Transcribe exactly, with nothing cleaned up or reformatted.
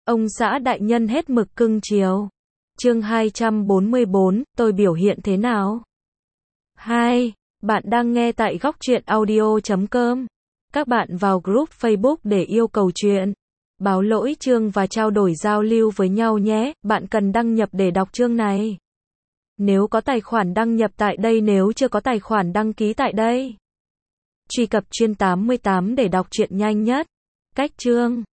Ông xã đại nhân hết mực cưng chiều. Chương hai trăm bốn mươi bốn, tôi biểu hiện thế nào? hai. Bạn đang nghe tại góc truyện audio chấm com. Các bạn vào group Facebook để yêu cầu chuyện, báo lỗi chương và trao đổi giao lưu với nhau nhé. Bạn cần đăng nhập để đọc chương này. Nếu có tài khoản đăng nhập tại đây, nếu chưa có tài khoản đăng ký tại đây. Truy cập chuyên tám mươi tám để đọc truyện nhanh nhất. Cách chương.